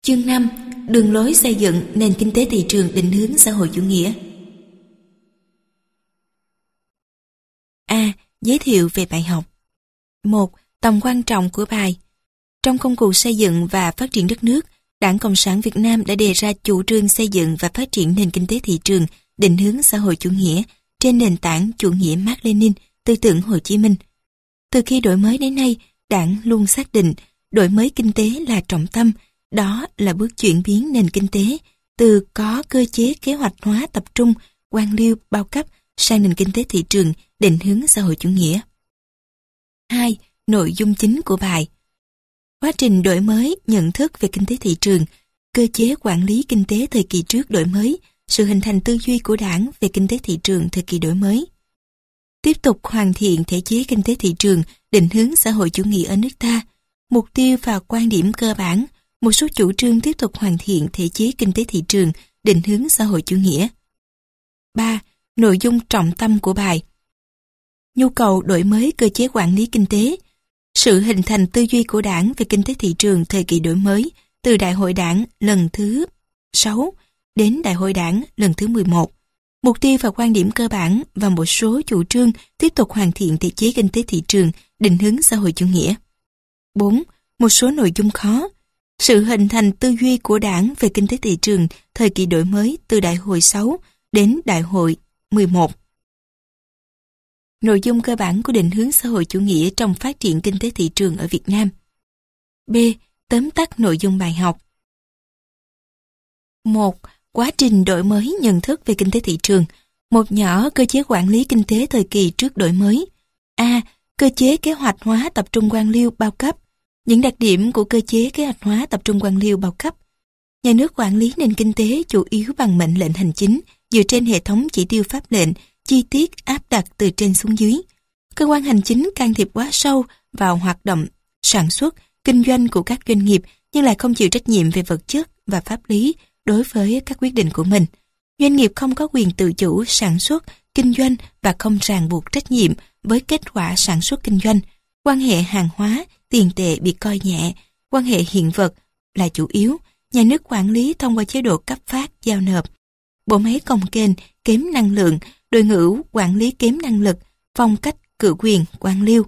Chương 5. Đường lối xây dựng nền kinh tế thị trường định hướng xã hội chủ nghĩa. A. Giới thiệu về bài học. 1. Tầm quan trọng của bài. Trong công cuộc xây dựng và phát triển đất nước, Đảng Cộng sản Việt Nam đã đề ra chủ trương xây dựng và phát triển nền kinh tế thị trường định hướng xã hội chủ nghĩa trên nền tảng chủ nghĩa Mác Lênin, tư tưởng Hồ Chí Minh. Từ khi đổi mới đến nay, Đảng luôn xác định đổi mới kinh tế là trọng tâm. Đó là bước chuyển biến nền kinh tế từ có cơ chế kế hoạch hóa tập trung, quan liêu, bao cấp sang nền kinh tế thị trường định hướng xã hội chủ nghĩa. 2. Nội dung chính của bài. Quá trình đổi mới nhận thức về kinh tế thị trường, cơ chế quản lý kinh tế thời kỳ trước đổi mới, sự hình thành tư duy của Đảng về kinh tế thị trường thời kỳ đổi mới. Tiếp tục hoàn thiện thể chế kinh tế thị trường định hướng xã hội chủ nghĩa ở nước ta, mục tiêu và quan điểm cơ bản. Một số chủ trương tiếp tục hoàn thiện thể chế kinh tế thị trường định hướng xã hội chủ nghĩa. 3. Nội dung trọng tâm của bài. Nhu cầu đổi mới cơ chế quản lý kinh tế, sự hình thành tư duy của Đảng về kinh tế thị trường thời kỳ đổi mới từ Đại hội Đảng lần thứ 6 đến Đại hội Đảng lần thứ 11. Mục tiêu và quan điểm cơ bản và một số chủ trương tiếp tục hoàn thiện thể chế kinh tế thị trường định hướng xã hội chủ nghĩa. 4. Một số nội dung khó. Sự hình thành tư duy của Đảng về kinh tế thị trường thời kỳ đổi mới từ Đại hội 6 đến Đại hội 11. Nội dung cơ bản của định hướng xã hội chủ nghĩa trong phát triển kinh tế thị trường ở Việt Nam. B. Tóm tắt nội dung bài học. 1. Quá trình đổi mới nhận thức về kinh tế thị trường. Một nhỏ cơ chế quản lý kinh tế thời kỳ trước đổi mới. A. Cơ chế kế hoạch hóa tập trung quan liêu bao cấp. Những đặc điểm của cơ chế kế hoạch hóa tập trung quan liêu bao cấp. Nhà nước quản lý nền kinh tế chủ yếu bằng mệnh lệnh hành chính dựa trên hệ thống chỉ tiêu pháp lệnh, chi tiết áp đặt từ trên xuống dưới. Cơ quan hành chính can thiệp quá sâu vào hoạt động sản xuất, kinh doanh của các doanh nghiệp nhưng lại không chịu trách nhiệm về vật chất và pháp lý đối với các quyết định của mình. Doanh nghiệp không có quyền tự chủ sản xuất, kinh doanh và không ràng buộc trách nhiệm với kết quả sản xuất kinh doanh. Quan hệ hàng hóa, tiền tệ bị coi nhẹ, quan hệ hiện vật là chủ yếu. Nhà nước quản lý thông qua chế độ cấp phát, giao nộp. Bộ máy cồng kềnh, kém năng lượng, đội ngũ quản lý kém năng lực, phong cách cự quyền, quan liêu.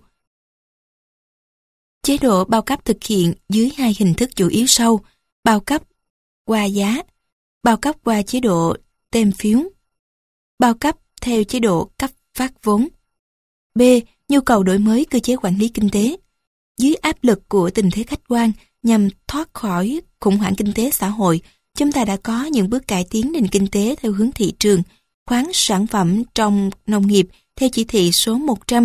Chế độ bao cấp thực hiện dưới hai hình thức chủ yếu sau: bao cấp qua giá, bao cấp qua chế độ tem phiếu, bao cấp theo chế độ cấp phát vốn. B. Nhu cầu đổi mới cơ chế quản lý kinh tế. Dưới áp lực của tình thế khách quan nhằm thoát khỏi khủng hoảng kinh tế xã hội, chúng ta đã có những bước cải tiến nền kinh tế theo hướng thị trường, khoán sản phẩm trong nông nghiệp theo chỉ thị số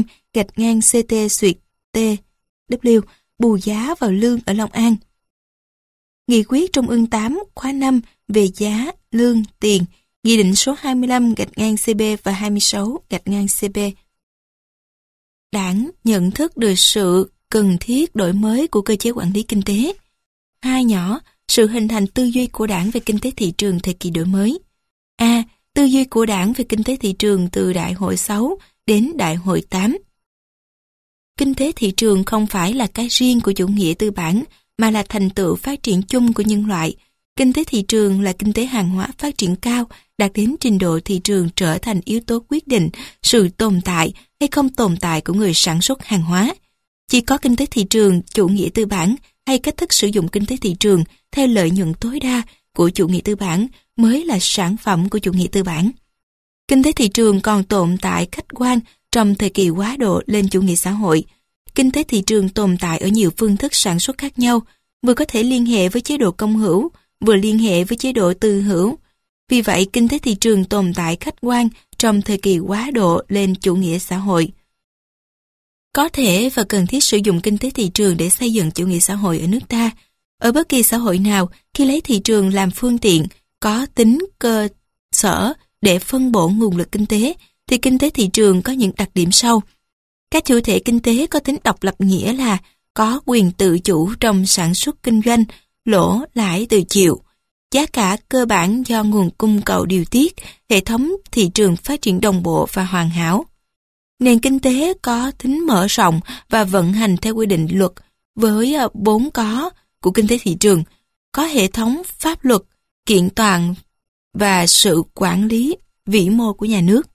100/CT/TW, bù giá vào lương ở Long An. Nghị quyết Trung ương 8 khóa 5 về giá, lương, tiền, Nghị định số 25/CB và 26/CB. Đảng nhận thức được sự cần thiết đổi mới của cơ chế quản lý kinh tế. 2 nhỏ, sự hình thành tư duy của Đảng về kinh tế thị trường thời kỳ đổi mới. A. Tư duy của Đảng về kinh tế thị trường từ Đại hội 6 đến Đại hội 8. Kinh tế thị trường không phải là cái riêng của chủ nghĩa tư bản, mà là thành tựu phát triển chung của nhân loại. Kinh tế thị trường là kinh tế hàng hóa phát triển cao, đạt đến trình độ thị trường trở thành yếu tố quyết định sự tồn tại hay không tồn tại của người sản xuất hàng hóa. Chỉ có kinh tế thị trường, chủ nghĩa tư bản hay cách thức sử dụng kinh tế thị trường theo lợi nhuận tối đa của chủ nghĩa tư bản mới là sản phẩm của chủ nghĩa tư bản. Kinh tế thị trường còn tồn tại khách quan trong thời kỳ quá độ lên chủ nghĩa xã hội. Kinh tế thị trường tồn tại ở nhiều phương thức sản xuất khác nhau, vừa có thể liên hệ với chế độ công hữu, vừa liên hệ với chế độ tư hữu. Vì vậy, kinh tế thị trường tồn tại khách quan trong thời kỳ quá độ lên chủ nghĩa xã hội. Có thể và cần thiết sử dụng kinh tế thị trường để xây dựng chủ nghĩa xã hội ở nước ta. Ở bất kỳ xã hội nào, khi lấy thị trường làm phương tiện, có tính cơ sở để phân bổ nguồn lực kinh tế, thì kinh tế thị trường có những đặc điểm sau. Các chủ thể kinh tế có tính độc lập nghĩa là có quyền tự chủ trong sản xuất kinh doanh, lỗ lãi tự chịu. Giá cả cơ bản do nguồn cung cầu điều tiết, hệ thống thị trường phát triển đồng bộ và hoàn hảo. Nền kinh tế có tính mở rộng và vận hành theo quy định luật với 4 có của kinh tế thị trường: có hệ thống pháp luật, kiện toàn và sự quản lý vĩ mô của nhà nước.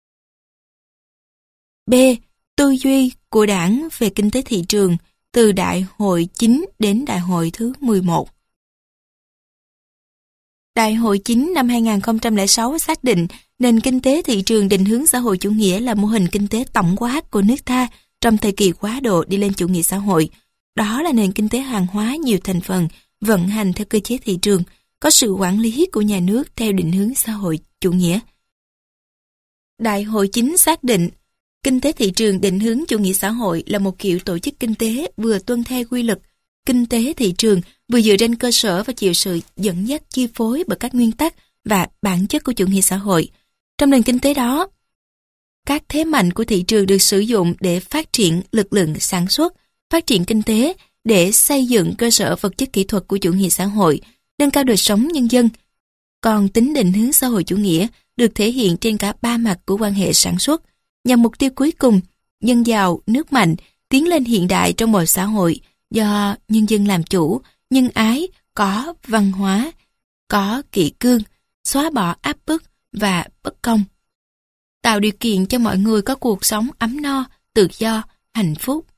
B. Tư duy của Đảng về kinh tế thị trường từ Đại hội 9 đến Đại hội thứ 11. Đại hội 9 năm 2006 xác định nền kinh tế thị trường định hướng xã hội chủ nghĩa là mô hình kinh tế tổng quát của nước ta trong thời kỳ quá độ đi lên chủ nghĩa xã hội. Đó là nền kinh tế hàng hóa nhiều thành phần, vận hành theo cơ chế thị trường, có sự quản lý của nhà nước theo định hướng xã hội chủ nghĩa. Đại hội 9 xác định kinh tế thị trường định hướng chủ nghĩa xã hội là một kiểu tổ chức kinh tế vừa tuân theo quy luật kinh tế thị trường, vừa dựa trên cơ sở và chịu sự dẫn dắt chi phối bởi các nguyên tắc và bản chất của chủ nghĩa xã hội. Trong nền kinh tế đó, các thế mạnh của thị trường được sử dụng để phát triển lực lượng sản xuất, phát triển kinh tế để xây dựng cơ sở vật chất kỹ thuật của chủ nghĩa xã hội, nâng cao đời sống nhân dân. Còn tính định hướng xã hội chủ nghĩa được thể hiện trên cả ba mặt của quan hệ sản xuất, nhằm mục tiêu cuối cùng, dân giàu, nước mạnh, tiến lên hiện đại trong mọi xã hội do nhân dân làm chủ, nhân ái, có văn hóa, có kỷ cương, xóa bỏ áp bức và bất công. Tạo điều kiện cho mọi người có cuộc sống ấm no, tự do, hạnh phúc.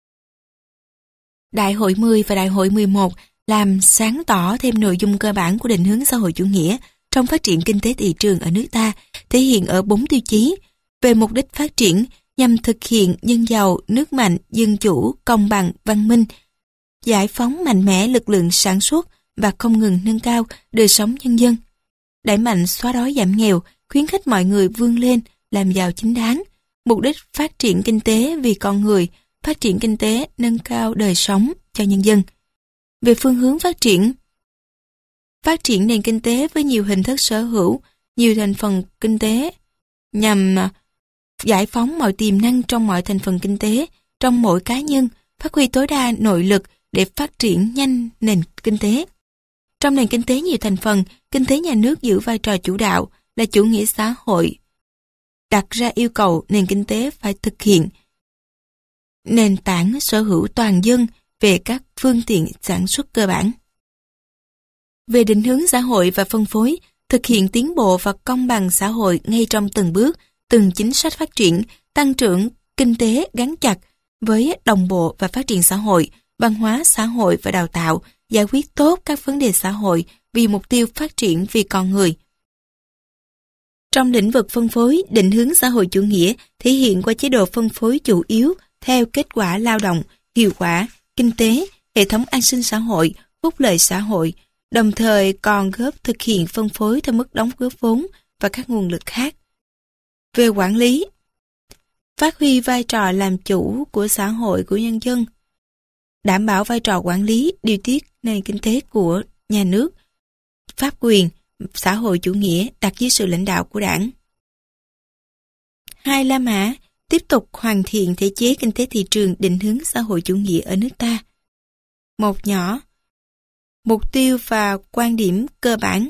Đại hội 10 và Đại hội 11 làm sáng tỏ thêm nội dung cơ bản của định hướng xã hội chủ nghĩa trong phát triển kinh tế thị trường ở nước ta, thể hiện ở 4 tiêu chí về mục đích phát triển nhằm thực hiện nhân giàu, nước mạnh, dân chủ, công bằng, văn minh, giải phóng mạnh mẽ lực lượng sản xuất và không ngừng nâng cao đời sống nhân dân, đẩy mạnh xóa đói giảm nghèo, khuyến khích mọi người vươn lên, làm giàu chính đáng, mục đích phát triển kinh tế vì con người, phát triển kinh tế nâng cao đời sống cho nhân dân. Về phương hướng phát triển nền kinh tế với nhiều hình thức sở hữu, nhiều thành phần kinh tế, nhằm giải phóng mọi tiềm năng trong mọi thành phần kinh tế, trong mỗi cá nhân, phát huy tối đa nội lực để phát triển nhanh nền kinh tế. Trong nền kinh tế nhiều thành phần, kinh tế nhà nước giữ vai trò chủ đạo là chủ nghĩa xã hội, đặt ra yêu cầu nền kinh tế phải thực hiện nền tảng sở hữu toàn dân về các phương tiện sản xuất cơ bản. Về định hướng xã hội và phân phối, thực hiện tiến bộ và công bằng xã hội ngay trong từng bước, từng chính sách phát triển, tăng trưởng kinh tế gắn chặt với đồng bộ và phát triển xã hội, văn hóa xã hội và đào tạo, giải quyết tốt các vấn đề xã hội vì mục tiêu phát triển vì con người. Trong lĩnh vực phân phối, định hướng xã hội chủ nghĩa thể hiện qua chế độ phân phối chủ yếu theo kết quả lao động, hiệu quả, kinh tế, hệ thống an sinh xã hội, phúc lợi xã hội, đồng thời còn góp thực hiện phân phối theo mức đóng góp vốn và các nguồn lực khác. Về quản lý, phát huy vai trò làm chủ của xã hội của nhân dân, đảm bảo vai trò quản lý, điều tiết nền kinh tế của nhà nước, pháp quyền, xã hội chủ nghĩa đặt dưới sự lãnh đạo của Đảng. 2. La Mã tiếp tục hoàn thiện thể chế kinh tế thị trường định hướng xã hội chủ nghĩa ở nước ta. 1 nhỏ. Mục tiêu và quan điểm cơ bản.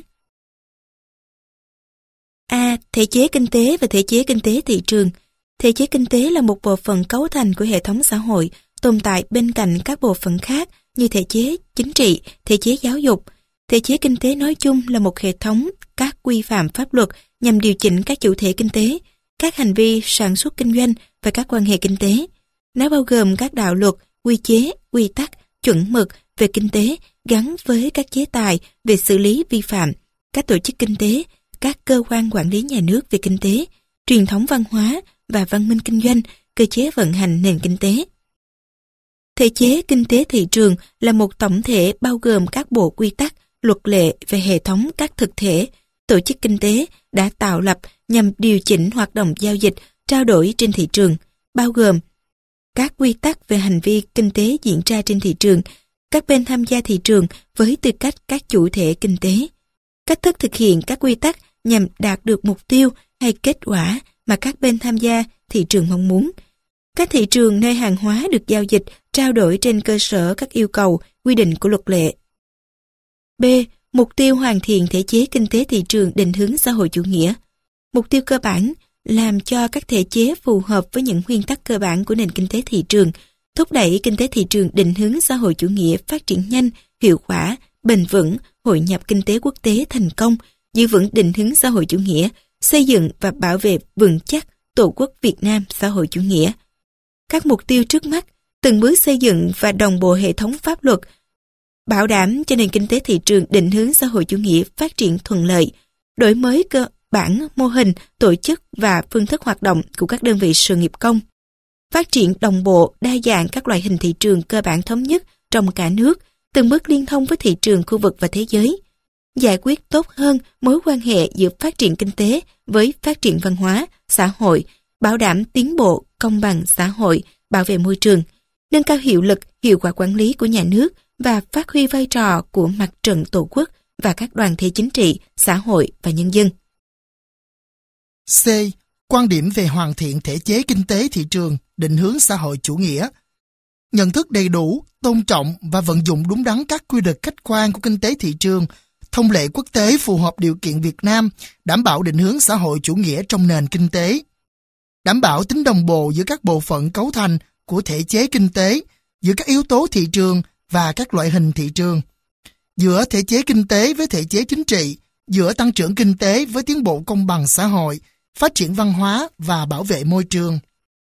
A. Thể chế kinh tế và thể chế kinh tế thị trường. Thể chế kinh tế là một bộ phận cấu thành của hệ thống xã hội, tồn tại bên cạnh các bộ phận khác như thể chế chính trị, thể chế giáo dục. Thể chế kinh tế nói chung là một hệ thống các quy phạm pháp luật nhằm điều chỉnh các chủ thể kinh tế, các hành vi sản xuất kinh doanh và các quan hệ kinh tế. Nó bao gồm các đạo luật, quy chế, quy tắc, chuẩn mực về kinh tế gắn với các chế tài về xử lý vi phạm, các tổ chức kinh tế, các cơ quan quản lý nhà nước về kinh tế, truyền thống văn hóa và văn minh kinh doanh, cơ chế vận hành nền kinh tế. Thể chế kinh tế thị trường là một tổng thể bao gồm các bộ quy tắc, luật lệ về hệ thống các thực thể, tổ chức kinh tế đã tạo lập nhằm điều chỉnh hoạt động giao dịch, trao đổi trên thị trường, bao gồm các quy tắc về hành vi kinh tế diễn ra trên thị trường, các bên tham gia thị trường với tư cách các chủ thể kinh tế, cách thức thực hiện các quy tắc nhằm đạt được mục tiêu hay kết quả mà các bên tham gia thị trường mong muốn, các thị trường nơi hàng hóa được giao dịch, trao đổi trên cơ sở các yêu cầu, quy định của luật lệ. B. Mục tiêu hoàn thiện thể chế kinh tế thị trường định hướng xã hội chủ nghĩa. Mục tiêu cơ bản làm cho các thể chế phù hợp với những nguyên tắc cơ bản của nền kinh tế thị trường, thúc đẩy kinh tế thị trường định hướng xã hội chủ nghĩa phát triển nhanh, hiệu quả, bền vững, hội nhập kinh tế quốc tế thành công, giữ vững định hướng xã hội chủ nghĩa, xây dựng và bảo vệ vững chắc Tổ quốc Việt Nam xã hội chủ nghĩa. Các mục tiêu trước mắt, từng bước xây dựng và đồng bộ hệ thống pháp luật, bảo đảm cho nền kinh tế thị trường định hướng xã hội chủ nghĩa phát triển thuận lợi, đổi mới cơ bản mô hình, tổ chức và phương thức hoạt động của các đơn vị sự nghiệp công, phát triển đồng bộ, đa dạng các loại hình thị trường cơ bản thống nhất trong cả nước, từng bước liên thông với thị trường khu vực và thế giới, giải quyết tốt hơn mối quan hệ giữa phát triển kinh tế với phát triển văn hóa, xã hội, bảo đảm tiến bộ, công bằng xã hội, bảo vệ môi trường, nâng cao hiệu lực, hiệu quả quản lý của nhà nước và phát huy vai trò của mặt trận Tổ quốc và các đoàn thể chính trị, xã hội và nhân dân. C. Quan điểm về hoàn thiện thể chế kinh tế thị trường, định hướng xã hội chủ nghĩa. Nhận thức đầy đủ, tôn trọng và vận dụng đúng đắn các quy luật khách quan của kinh tế thị trường, thông lệ quốc tế phù hợp điều kiện Việt Nam, đảm bảo định hướng xã hội chủ nghĩa trong nền kinh tế. Đảm bảo tính đồng bộ giữa các bộ phận cấu thành của thể chế kinh tế, giữa các yếu tố thị trường và các loại hình thị trường, giữa thể chế kinh tế với thể chế chính trị, giữa tăng trưởng kinh tế với tiến bộ công bằng xã hội, phát triển văn hóa và bảo vệ môi trường.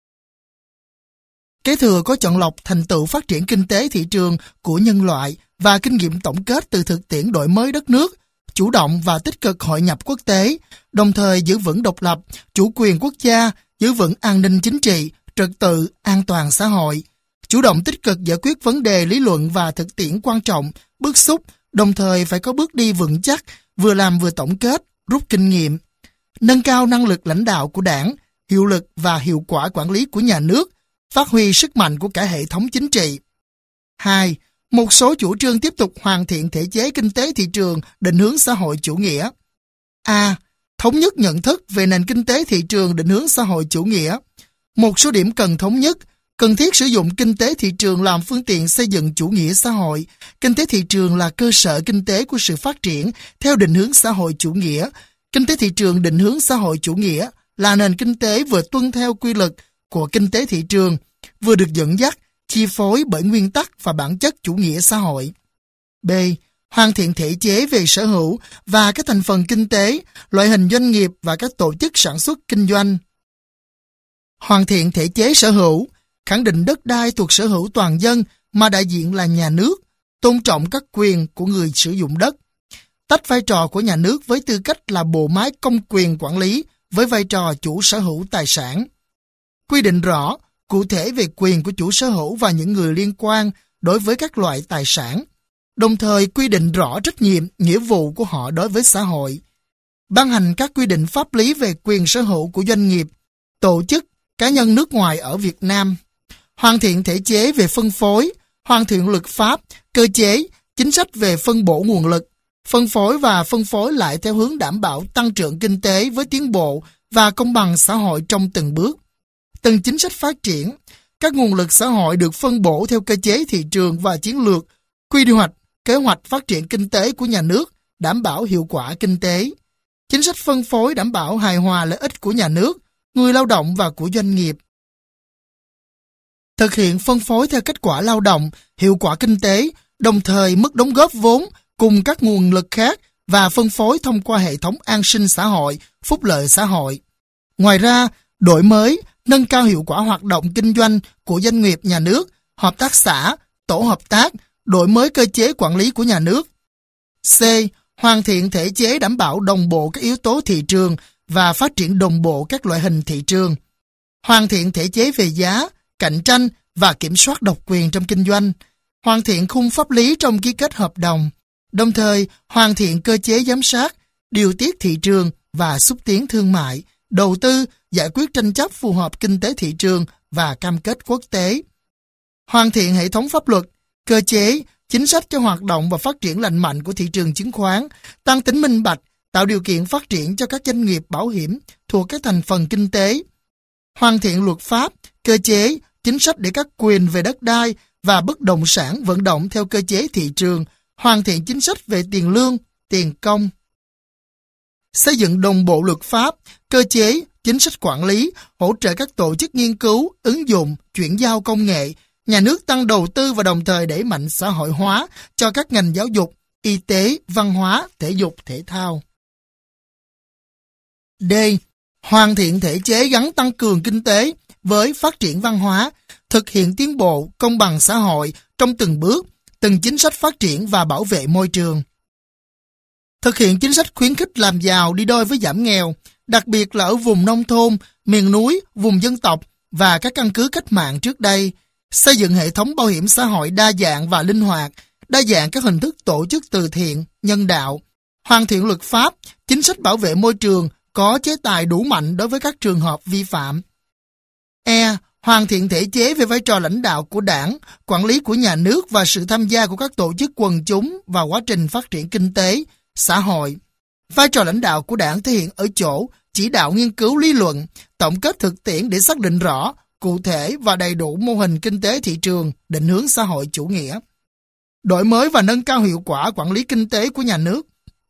Kế thừa có chọn lọc thành tựu phát triển kinh tế thị trường của nhân loại và kinh nghiệm tổng kết từ thực tiễn đổi mới đất nước, chủ động và tích cực hội nhập quốc tế, đồng thời giữ vững độc lập, chủ quyền quốc gia, giữ vững an ninh chính trị, trật tự, an toàn xã hội, chủ động tích cực giải quyết vấn đề lý luận và thực tiễn quan trọng, bức xúc, đồng thời phải có bước đi vững chắc, vừa làm vừa tổng kết, rút kinh nghiệm. Nâng cao năng lực lãnh đạo của Đảng, hiệu lực và hiệu quả quản lý của nhà nước, phát huy sức mạnh của cả hệ thống chính trị. 2. Một số chủ trương tiếp tục hoàn thiện thể chế kinh tế thị trường định hướng xã hội chủ nghĩa. A. Thống nhất nhận thức về nền kinh tế thị trường định hướng xã hội chủ nghĩa. Một số điểm cần thống nhất: cần thiết sử dụng kinh tế thị trường làm phương tiện xây dựng chủ nghĩa xã hội. Kinh tế thị trường là cơ sở kinh tế của sự phát triển theo định hướng xã hội chủ nghĩa. Kinh tế thị trường định hướng xã hội chủ nghĩa là nền kinh tế vừa tuân theo quy luật của kinh tế thị trường, vừa được dẫn dắt, chi phối bởi nguyên tắc và bản chất chủ nghĩa xã hội. B. Hoàn thiện thể chế về sở hữu và các thành phần kinh tế, loại hình doanh nghiệp và các tổ chức sản xuất kinh doanh. Hoàn thiện thể chế sở hữu, khẳng định đất đai thuộc sở hữu toàn dân mà đại diện là nhà nước, tôn trọng các quyền của người sử dụng đất. Tách vai trò của nhà nước với tư cách là bộ máy công quyền quản lý với vai trò chủ sở hữu tài sản. Quy định rõ, cụ thể về quyền của chủ sở hữu và những người liên quan đối với các loại tài sản, đồng thời quy định rõ trách nhiệm, nghĩa vụ của họ đối với xã hội. Ban hành các quy định pháp lý về quyền sở hữu của doanh nghiệp, tổ chức, cá nhân nước ngoài ở Việt Nam. Hoàn thiện thể chế về phân phối, hoàn thiện luật pháp, cơ chế, chính sách về phân bổ nguồn lực, phân phối lại theo hướng đảm bảo tăng trưởng kinh tế với tiến bộ và công bằng xã hội trong từng bước. Từng chính sách phát triển, các nguồn lực xã hội được phân bổ theo cơ chế thị trường và chiến lược, quy hoạch, kế hoạch phát triển kinh tế của nhà nước, đảm bảo hiệu quả kinh tế. Chính sách phân phối đảm bảo hài hòa lợi ích của nhà nước, người lao động và của doanh nghiệp. Thực hiện phân phối theo kết quả lao động, hiệu quả kinh tế, đồng thời mức đóng góp vốn cùng các nguồn lực khác và phân phối thông qua hệ thống an sinh xã hội, phúc lợi xã hội. Ngoài ra, đổi mới, nâng cao hiệu quả hoạt động kinh doanh của doanh nghiệp nhà nước, hợp tác xã, tổ hợp tác, đổi mới cơ chế quản lý của nhà nước. C. Hoàn thiện thể chế đảm bảo đồng bộ các yếu tố thị trường và phát triển đồng bộ các loại hình thị trường. Hoàn thiện thể chế về giá, cạnh tranh và kiểm soát độc quyền trong kinh doanh. Hoàn thiện khung pháp lý trong ký kết hợp đồng. Đồng thời, hoàn thiện cơ chế giám sát, điều tiết thị trường và xúc tiến thương mại, đầu tư, giải quyết tranh chấp phù hợp kinh tế thị trường và cam kết quốc tế. Hoàn thiện hệ thống pháp luật, cơ chế, chính sách cho hoạt động và phát triển lành mạnh của thị trường chứng khoán, tăng tính minh bạch, tạo điều kiện phát triển cho các doanh nghiệp bảo hiểm thuộc các thành phần kinh tế. Hoàn thiện luật pháp, cơ chế, chính sách để các quyền về đất đai và bất động sản vận động theo cơ chế thị trường, hoàn thiện chính sách về tiền lương, tiền công. Xây dựng đồng bộ luật pháp, cơ chế, chính sách quản lý, hỗ trợ các tổ chức nghiên cứu, ứng dụng, chuyển giao công nghệ, nhà nước tăng đầu tư và đồng thời đẩy mạnh xã hội hóa cho các ngành giáo dục, y tế, văn hóa, thể dục, thể thao. D. Hoàn thiện thể chế gắn tăng cường kinh tế với phát triển văn hóa, thực hiện tiến bộ, công bằng xã hội trong từng bước, từng chính sách phát triển và bảo vệ môi trường. Thực hiện chính sách khuyến khích làm giàu đi đôi với giảm nghèo, đặc biệt là ở vùng nông thôn, miền núi, vùng dân tộc và các căn cứ cách mạng trước đây. Xây dựng hệ thống bảo hiểm xã hội đa dạng và linh hoạt, đa dạng các hình thức tổ chức từ thiện, nhân đạo. Hoàn thiện luật pháp, chính sách bảo vệ môi trường có chế tài đủ mạnh đối với các trường hợp vi phạm. E. Hoàn thiện thể chế về vai trò lãnh đạo của đảng, quản lý của nhà nước và sự tham gia của các tổ chức quần chúng vào quá trình phát triển kinh tế, xã hội. Vai trò lãnh đạo của đảng thể hiện ở chỗ chỉ đạo nghiên cứu lý luận, tổng kết thực tiễn để xác định rõ, cụ thể và đầy đủ mô hình kinh tế thị trường, định hướng xã hội chủ nghĩa. Đổi mới và nâng cao hiệu quả quản lý kinh tế của nhà nước.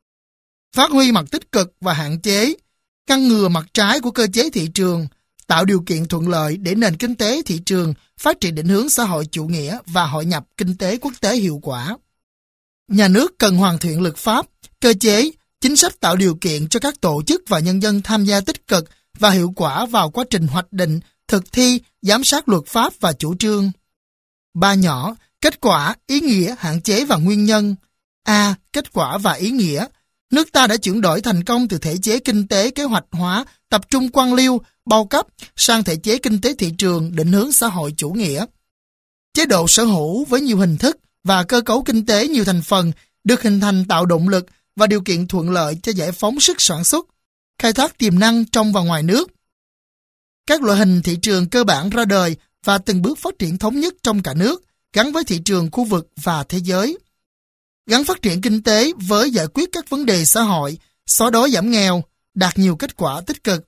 Phát huy mặt tích cực và hạn chế, ngăn ngừa mặt trái của cơ chế thị trường, tạo điều kiện thuận lợi để nền kinh tế thị trường phát triển định hướng xã hội chủ nghĩa và hội nhập kinh tế quốc tế hiệu quả. Nhà nước cần hoàn thiện luật pháp, cơ chế, chính sách tạo điều kiện cho các tổ chức và nhân dân tham gia tích cực và hiệu quả vào quá trình hoạch định, thực thi, giám sát luật pháp và chủ trương. 3 nhỏ, kết quả, ý nghĩa, hạn chế và nguyên nhân. A. Kết quả và ý nghĩa. Nước ta đã chuyển đổi thành công từ thể chế kinh tế kế hoạch hóa, tập trung quan liêu, bao cấp sang thể chế kinh tế thị trường định hướng xã hội chủ nghĩa. Chế độ sở hữu với nhiều hình thức và cơ cấu kinh tế nhiều thành phần được hình thành tạo động lực và điều kiện thuận lợi cho giải phóng sức sản xuất, khai thác tiềm năng trong và ngoài nước. Các loại hình thị trường cơ bản ra đời và từng bước phát triển thống nhất trong cả nước, gắn với thị trường khu vực và thế giới. Gắn phát triển kinh tế với giải quyết các vấn đề xã hội, xóa đói giảm nghèo, đạt nhiều kết quả tích cực.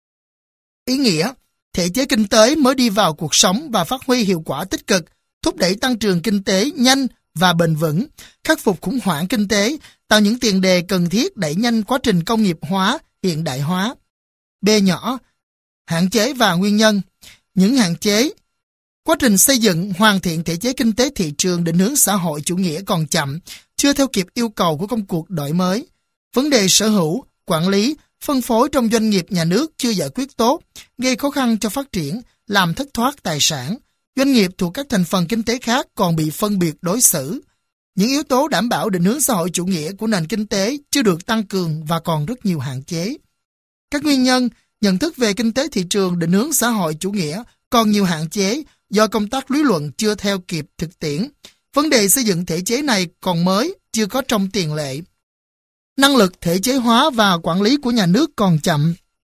Ý nghĩa, thể chế kinh tế mới đi vào cuộc sống và phát huy hiệu quả tích cực, thúc đẩy tăng trưởng kinh tế nhanh và bền vững, khắc phục khủng hoảng kinh tế, tạo những tiền đề cần thiết đẩy nhanh quá trình công nghiệp hóa, hiện đại hóa. B nhỏ, hạn chế và nguyên nhân. Những hạn chế. Quá trình xây dựng, hoàn thiện thể chế kinh tế thị trường định hướng xã hội chủ nghĩa còn chậm, chưa theo kịp yêu cầu của công cuộc đổi mới. Vấn đề sở hữu, quản lý, phân phối trong doanh nghiệp nhà nước chưa giải quyết tốt, gây khó khăn cho phát triển, làm thất thoát tài sản. Doanh nghiệp thuộc các thành phần kinh tế khác còn bị phân biệt đối xử. Những yếu tố đảm bảo định hướng xã hội chủ nghĩa của nền kinh tế chưa được tăng cường và còn rất nhiều hạn chế. Các nguyên nhân, nhận thức về kinh tế thị trường định hướng xã hội chủ nghĩa còn nhiều hạn chế do công tác lý luận chưa theo kịp thực tiễn. Vấn đề xây dựng thể chế này còn mới, chưa có trong tiền lệ. Năng lực thể chế hóa và quản lý của nhà nước còn chậm.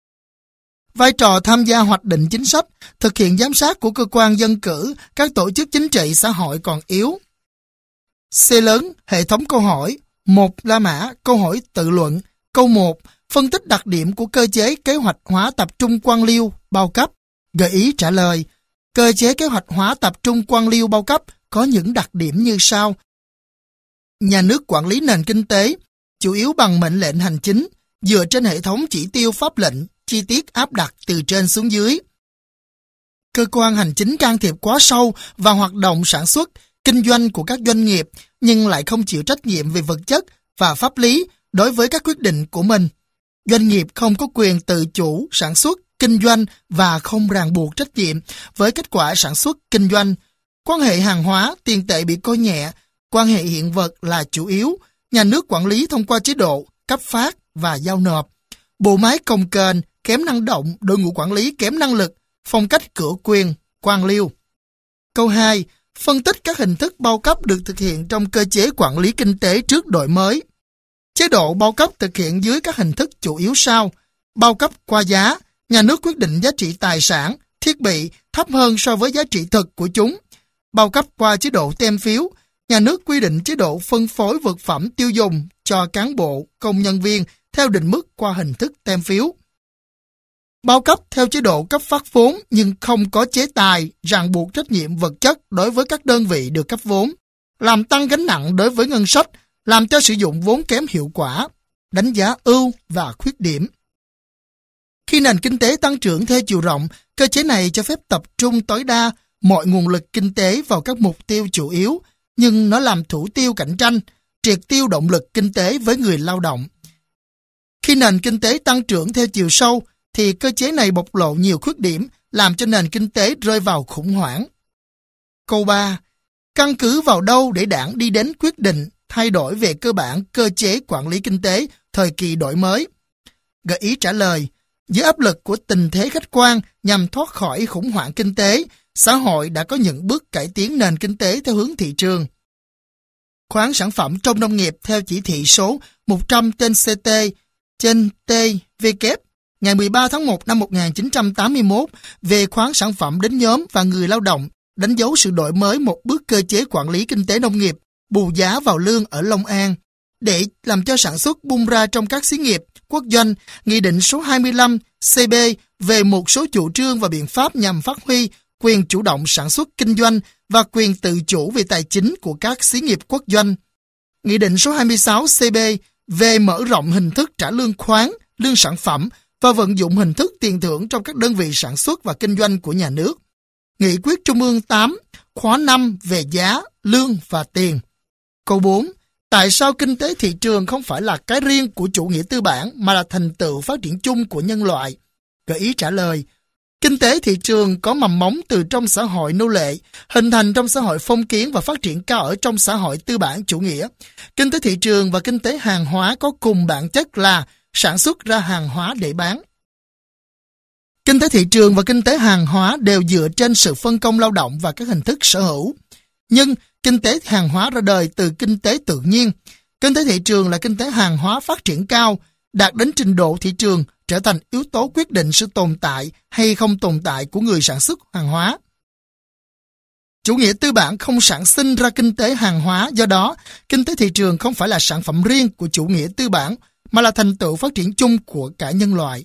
Vai trò tham gia hoạch định chính sách, thực hiện giám sát của cơ quan dân cử, các tổ chức chính trị xã hội còn yếu. C lớn, hệ thống câu hỏi. 1. La mã, câu hỏi tự luận. Câu 1. Phân tích đặc điểm của cơ chế kế hoạch hóa tập trung quan liêu, bao cấp. Gợi ý trả lời. Cơ chế kế hoạch hóa tập trung quan liêu bao cấp có những đặc điểm như sau. Nhà nước quản lý nền kinh tế, chủ yếu bằng mệnh lệnh hành chính, dựa trên hệ thống chỉ tiêu pháp lệnh, chi tiết áp đặt từ trên xuống dưới. Cơ quan hành chính can thiệp quá sâu vào hoạt động sản xuất, kinh doanh của các doanh nghiệp, nhưng lại không chịu trách nhiệm về vật chất và pháp lý đối với các quyết định của mình. Doanh nghiệp không có quyền tự chủ, sản xuất, kinh doanh và không ràng buộc trách nhiệm với kết quả sản xuất, kinh doanh. Quan hệ hàng hóa, tiền tệ bị coi nhẹ, quan hệ hiện vật là chủ yếu. Nhà nước quản lý thông qua chế độ, cấp phát và giao nộp. Bộ máy cồng kềnh, kém năng động, đội ngũ quản lý kém năng lực, phong cách cửa quyền, quan liêu. Câu 2. Phân tích các hình thức bao cấp được thực hiện trong cơ chế quản lý kinh tế trước đổi mới. Chế độ bao cấp thực hiện dưới các hình thức chủ yếu sau. Bao cấp qua giá, nhà nước quyết định giá trị tài sản, thiết bị thấp hơn so với giá trị thực của chúng. Bao cấp qua chế độ tem phiếu, nhà nước quy định chế độ phân phối vật phẩm tiêu dùng cho cán bộ, công nhân viên theo định mức qua hình thức tem phiếu. Bao cấp theo chế độ cấp phát vốn nhưng không có chế tài ràng buộc trách nhiệm vật chất đối với các đơn vị được cấp vốn, làm tăng gánh nặng đối với ngân sách, làm cho sử dụng vốn kém hiệu quả, đánh giá ưu và khuyết điểm. Khi nền kinh tế tăng trưởng theo chiều rộng, cơ chế này cho phép tập trung tối đa mọi nguồn lực kinh tế vào các mục tiêu chủ yếu, nhưng nó làm thủ tiêu cạnh tranh, triệt tiêu động lực kinh tế với người lao động. Khi nền kinh tế tăng trưởng theo chiều sâu, thì cơ chế này bộc lộ nhiều khuyết điểm, làm cho nền kinh tế rơi vào khủng hoảng. Câu 3. Căn cứ vào đâu để đảng đi đến quyết định thay đổi về cơ bản cơ chế quản lý kinh tế thời kỳ đổi mới? Gợi ý trả lời: dưới áp lực của tình thế khách quan nhằm thoát khỏi khủng hoảng kinh tế, xã hội đã có những bước cải tiến nền kinh tế theo hướng thị trường. Khoán sản phẩm trong nông nghiệp theo chỉ thị số 100 trên CT trên TVK ngày 13 tháng 1 năm 1981 về khoán sản phẩm đến nhóm và người lao động đánh dấu sự đổi mới một bước cơ chế quản lý kinh tế nông nghiệp, bù giá vào lương ở Long An. Để làm cho sản xuất bung ra trong các xí nghiệp, quốc doanh, Nghị định số 25 CB về một số chủ trương và biện pháp nhằm phát huy quyền chủ động sản xuất kinh doanh và quyền tự chủ về tài chính của các xí nghiệp quốc doanh. Nghị định số 26 CB về mở rộng hình thức trả lương khoán, lương sản phẩm và vận dụng hình thức tiền thưởng trong các đơn vị sản xuất và kinh doanh của nhà nước. Nghị quyết Trung ương 8, khóa 5 về giá, lương và tiền. Câu 4. Tại sao kinh tế thị trường không phải là cái riêng của chủ nghĩa tư bản mà là thành tựu phát triển chung của nhân loại? Gợi ý trả lời: kinh tế thị trường có mầm móng từ trong xã hội nô lệ, hình thành trong xã hội phong kiến và phát triển cao ở trong xã hội tư bản chủ nghĩa. Kinh tế thị trường và kinh tế hàng hóa có cùng bản chất là sản xuất ra hàng hóa để bán. Kinh tế thị trường và kinh tế hàng hóa đều dựa trên sự phân công lao động và các hình thức sở hữu. Nhưng kinh tế hàng hóa ra đời từ kinh tế tự nhiên. Kinh tế thị trường là kinh tế hàng hóa phát triển cao, đạt đến trình độ thị trường, trở thành yếu tố quyết định sự tồn tại hay không tồn tại của người sản xuất hàng hóa. Chủ nghĩa tư bản không sản sinh ra kinh tế hàng hóa, do đó, kinh tế thị trường không phải là sản phẩm riêng của chủ nghĩa tư bản, mà là thành tựu phát triển chung của cả nhân loại.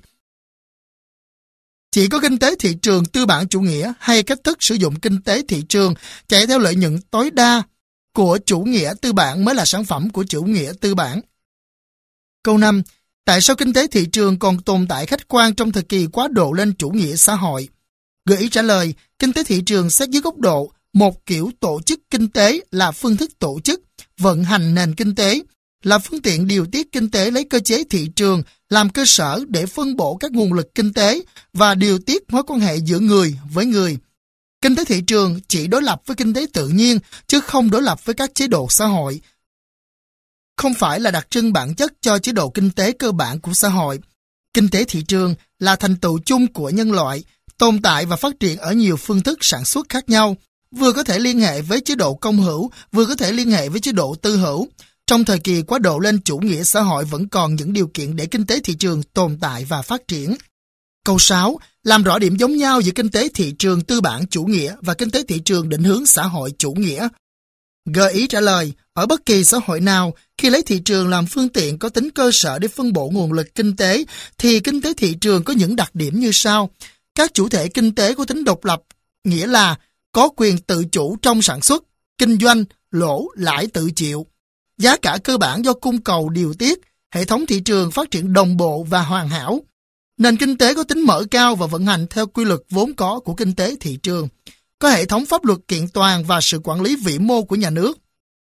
Chỉ có kinh tế thị trường tư bản chủ nghĩa hay cách thức sử dụng kinh tế thị trường chạy theo lợi nhuận tối đa của chủ nghĩa tư bản mới là sản phẩm của chủ nghĩa tư bản. Câu 5. Tại sao kinh tế thị trường còn tồn tại khách quan trong thời kỳ quá độ lên chủ nghĩa xã hội? Gợi ý trả lời: kinh tế thị trường xét dưới góc độ một kiểu tổ chức kinh tế là phương thức tổ chức, vận hành nền kinh tế, là phương tiện điều tiết kinh tế lấy cơ chế thị trường làm cơ sở để phân bổ các nguồn lực kinh tế và điều tiết mối quan hệ giữa người với người. Kinh tế thị trường chỉ đối lập với kinh tế tự nhiên, chứ không đối lập với các chế độ xã hội. Không phải là đặc trưng bản chất cho chế độ kinh tế cơ bản của xã hội. Kinh tế thị trường là thành tựu chung của nhân loại, tồn tại và phát triển ở nhiều phương thức sản xuất khác nhau, vừa có thể liên hệ với chế độ công hữu, vừa có thể liên hệ với chế độ tư hữu. Trong thời kỳ quá độ lên chủ nghĩa xã hội vẫn còn những điều kiện để kinh tế thị trường tồn tại và phát triển. Câu 6. Làm rõ điểm giống nhau giữa kinh tế thị trường tư bản chủ nghĩa và kinh tế thị trường định hướng xã hội chủ nghĩa. Gợi ý trả lời: ở bất kỳ xã hội nào, khi lấy thị trường làm phương tiện có tính cơ sở để phân bổ nguồn lực kinh tế, thì kinh tế thị trường có những đặc điểm như sau. Các chủ thể kinh tế có tính độc lập, nghĩa là có quyền tự chủ trong sản xuất, kinh doanh, lỗ, lãi tự chịu. Giá cả cơ bản do cung cầu điều tiết, hệ thống thị trường phát triển đồng bộ và hoàn hảo. Nền kinh tế có tính mở cao và vận hành theo quy luật vốn có của kinh tế thị trường. Có hệ thống pháp luật kiện toàn và sự quản lý vĩ mô của nhà nước.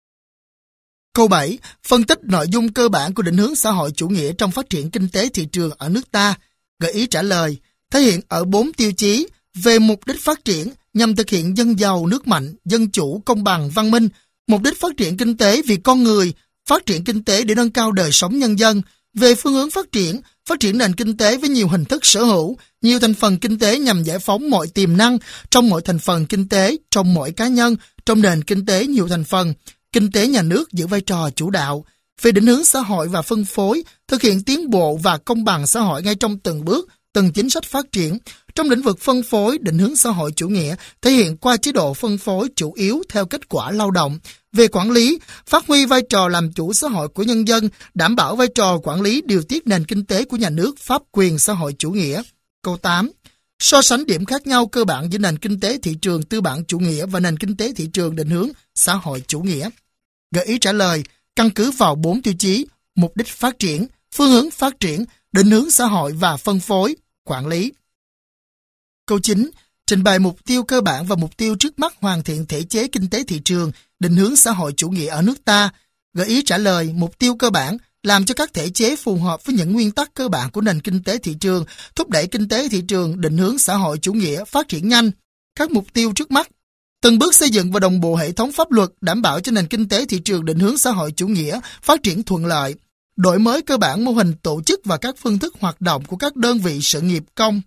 Câu 7. Phân tích nội dung cơ bản của định hướng xã hội chủ nghĩa trong phát triển kinh tế thị trường ở nước ta. Gợi ý trả lời: thể hiện ở 4 tiêu chí về mục đích phát triển nhằm thực hiện dân giàu nước mạnh, dân chủ, công bằng, văn minh, mục đích phát triển kinh tế vì con người, phát triển kinh tế để nâng cao đời sống nhân dân, về phương hướng phát triển nền kinh tế với nhiều hình thức sở hữu, nhiều thành phần kinh tế nhằm giải phóng mọi tiềm năng trong mọi thành phần kinh tế, trong mỗi cá nhân, trong nền kinh tế nhiều thành phần, kinh tế nhà nước giữ vai trò chủ đạo, về định hướng xã hội và phân phối, thực hiện tiến bộ và công bằng xã hội ngay trong từng bước, từng chính sách phát triển. Trong lĩnh vực phân phối, định hướng xã hội chủ nghĩa thể hiện qua chế độ phân phối chủ yếu theo kết quả lao động. Về quản lý, phát huy vai trò làm chủ xã hội của nhân dân, đảm bảo vai trò quản lý điều tiết nền kinh tế của nhà nước, pháp quyền xã hội chủ nghĩa. Câu 8. So sánh điểm khác nhau cơ bản giữa nền kinh tế thị trường tư bản chủ nghĩa và nền kinh tế thị trường định hướng xã hội chủ nghĩa. Gợi ý trả lời: căn cứ vào 4 tiêu chí: mục đích phát triển, phương hướng phát triển, định hướng xã hội và phân phối, quản lý. Câu 9. Trình bày mục tiêu cơ bản và mục tiêu trước mắt hoàn thiện thể chế kinh tế thị trường, định hướng xã hội chủ nghĩa ở nước ta. Gợi ý trả lời mục tiêu cơ bản làm cho các thể chế phù hợp với những nguyên tắc cơ bản của nền kinh tế thị trường, thúc đẩy kinh tế thị trường định hướng xã hội chủ nghĩa phát triển nhanh. Các mục tiêu trước mắt: từng bước xây dựng và đồng bộ hệ thống pháp luật đảm bảo cho nền kinh tế thị trường định hướng xã hội chủ nghĩa phát triển thuận lợi, đổi mới cơ bản mô hình tổ chức và các phương thức hoạt động của các đơn vị sự nghiệp công.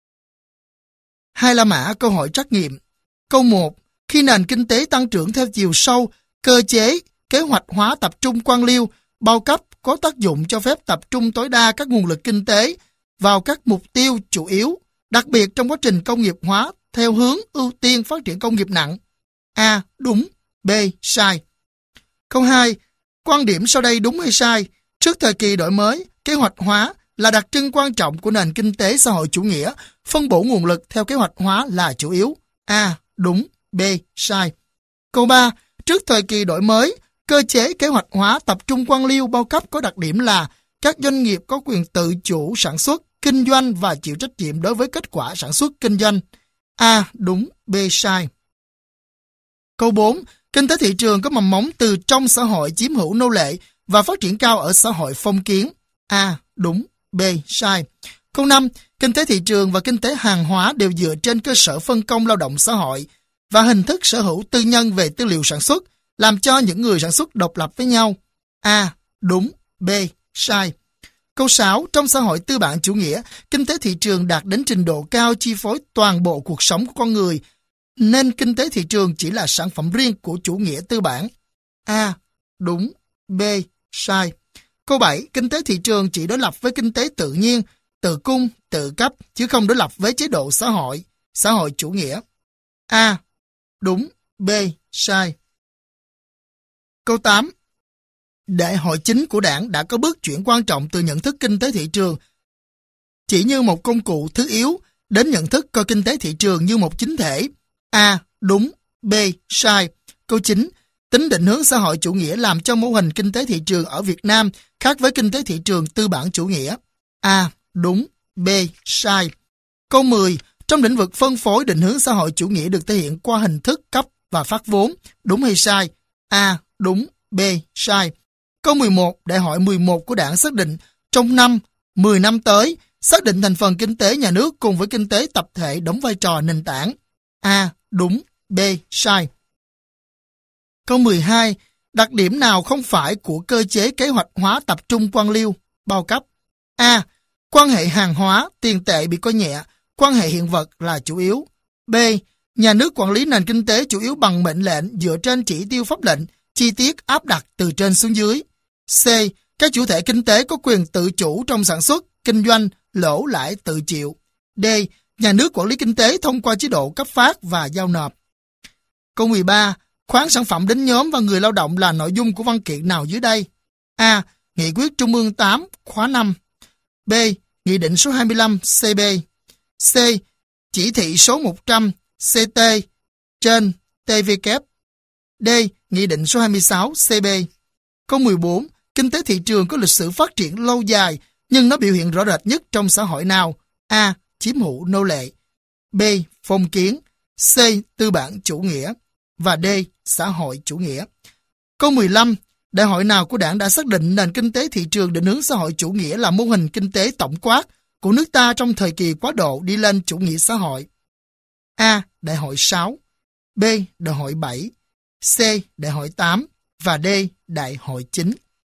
2 La Mã câu hỏi trắc nghiệm. Câu 1. Khi nền kinh tế tăng trưởng theo chiều sâu, cơ chế, kế hoạch hóa tập trung quan liêu, bao cấp có tác dụng cho phép tập trung tối đa các nguồn lực kinh tế vào các mục tiêu chủ yếu, đặc biệt trong quá trình công nghiệp hóa theo hướng ưu tiên phát triển công nghiệp nặng. A. Đúng. B. Sai. Câu 2. Quan điểm sau đây đúng hay sai? Trước thời kỳ đổi mới, kế hoạch hóa là đặc trưng quan trọng của nền kinh tế xã hội chủ nghĩa, phân bổ nguồn lực theo kế hoạch hóa là chủ yếu. A. Đúng. B. Sai. Câu 3. Trước thời kỳ đổi mới, cơ chế kế hoạch hóa tập trung quan liêu bao cấp có đặc điểm là các doanh nghiệp có quyền tự chủ sản xuất, kinh doanh và chịu trách nhiệm đối với kết quả sản xuất kinh doanh. A. Đúng. B. Sai. Câu 4. Kinh tế thị trường có mầm móng từ trong xã hội chiếm hữu nô lệ và phát triển cao ở xã hội phong kiến. A. Đúng. B. Sai. Câu 5. Kinh tế thị trường và kinh tế hàng hóa đều dựa trên cơ sở phân công lao động xã hội và hình thức sở hữu tư nhân về tư liệu sản xuất, làm cho những người sản xuất độc lập với nhau. A. Đúng. B. Sai. Câu 6. Trong xã hội tư bản chủ nghĩa, kinh tế thị trường đạt đến trình độ cao chi phối toàn bộ cuộc sống của con người, nên kinh tế thị trường chỉ là sản phẩm riêng của chủ nghĩa tư bản. A. Đúng. B. Sai. Câu 7. Kinh tế thị trường chỉ đối lập với kinh tế tự nhiên, tự cung, tự cấp, chứ không đối lập với chế độ xã hội chủ nghĩa. A. Đúng. B. Sai. Câu 8. Đại hội chính của Đảng đã có bước chuyển quan trọng từ nhận thức kinh tế thị trường chỉ như một công cụ thứ yếu đến nhận thức coi kinh tế thị trường như một chính thể. A. Đúng. B. Sai. Câu 9. Tính định hướng xã hội chủ nghĩa làm cho mô hình kinh tế thị trường ở Việt Nam khác với kinh tế thị trường tư bản chủ nghĩa. A. Đúng. B. Sai. Câu 10. Trong lĩnh vực phân phối, định hướng xã hội chủ nghĩa được thể hiện qua hình thức cấp và phát vốn. Đúng hay sai? A. Đúng. B. Sai. Câu 11. Đại hội 11 của Đảng xác định trong 10 năm tới, xác định thành phần kinh tế nhà nước cùng với kinh tế tập thể đóng vai trò nền tảng. A. Đúng. B. Sai. Câu 12. Đặc điểm nào không phải của cơ chế kế hoạch hóa tập trung quan liêu, bao cấp? A. Quan hệ hàng hóa, tiền tệ bị coi nhẹ, quan hệ hiện vật là chủ yếu. B. Nhà nước quản lý nền kinh tế chủ yếu bằng mệnh lệnh dựa trên chỉ tiêu pháp lệnh, chi tiết áp đặt từ trên xuống dưới. C. Các chủ thể kinh tế có quyền tự chủ trong sản xuất, kinh doanh, lỗ lãi tự chịu. D. Nhà nước quản lý kinh tế thông qua chế độ cấp phát và giao nộp. Câu 13. Khoán sản phẩm đến nhóm và người lao động là nội dung của văn kiện nào dưới đây? A. Nghị quyết Trung ương 8 khóa 5. B. Nghị định số 25 CB. C. Chỉ thị số 100 CT trên TVK. D. Nghị định số 26 CB. Câu 14. Kinh tế thị trường có lịch sử phát triển lâu dài, nhưng nó biểu hiện rõ rệt nhất trong xã hội nào? A. Chiếm hữu nô lệ. B. Phong kiến. C. Tư bản chủ nghĩa. Và D. Xã hội chủ nghĩa. Câu 15. Đại hội nào của Đảng đã xác định nền kinh tế thị trường định hướng xã hội chủ nghĩa là mô hình kinh tế tổng quát của nước ta trong thời kỳ quá độ đi lên chủ nghĩa xã hội? A. Đại hội 6. B. Đại hội 7. C. Đại hội 8. Và D. Đại hội 9.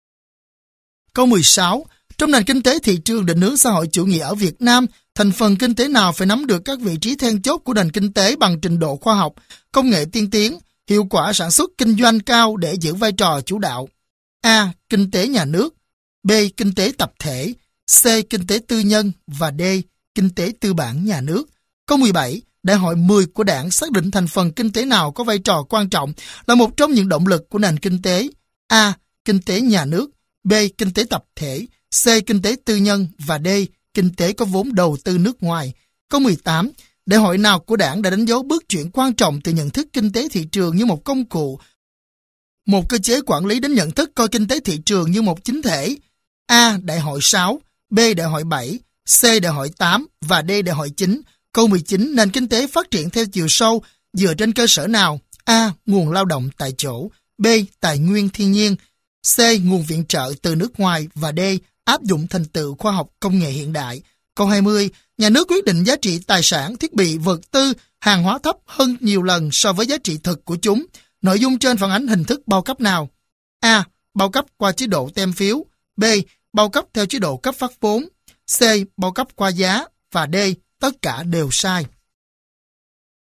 Câu 16. Trong nền kinh tế thị trường định hướng xã hội chủ nghĩa ở Việt Nam, thành phần kinh tế nào phải nắm được các vị trí then chốt của nền kinh tế bằng trình độ khoa học, công nghệ tiên tiến, hiệu quả sản xuất kinh doanh cao để giữ vai trò chủ đạo? A. Kinh tế nhà nước. B. Kinh tế tập thể. C. Kinh tế tư nhân. Và D. Kinh tế tư bản nhà nước. Câu 17. Đại hội 10 của Đảng xác định thành phần kinh tế nào có vai trò quan trọng là một trong những động lực của nền kinh tế? A. Kinh tế nhà nước. B. Kinh tế tập thể. C. Kinh tế tư nhân. Và D. Kinh tế có vốn đầu tư nước ngoài. Câu 18. Đại hội nào của Đảng đã đánh dấu bước chuyển quan trọng từ nhận thức kinh tế thị trường như một công cụ, một cơ chế quản lý đến nhận thức coi kinh tế thị trường như một chính thể? A. Đại hội 6. B. Đại hội 7. C. Đại hội 8. Và D. Đại hội 9. Câu 19. Nền kinh tế phát triển theo chiều sâu dựa trên cơ sở nào? A. Nguồn lao động tại chỗ. B. Tài nguyên thiên nhiên. C. Nguồn viện trợ từ nước ngoài. Và D. Áp dụng thành tựu khoa học công nghệ hiện đại. Câu 20. Nhà nước quyết định giá trị tài sản, thiết bị, vật tư, hàng hóa thấp hơn nhiều lần so với giá trị thực của chúng. Nội dung trên phản ánh hình thức bao cấp nào? A. Bao cấp qua chế độ tem phiếu. B. Bao cấp theo chế độ cấp phát vốn. C. Bao cấp qua giá. Và D. Tất cả đều sai.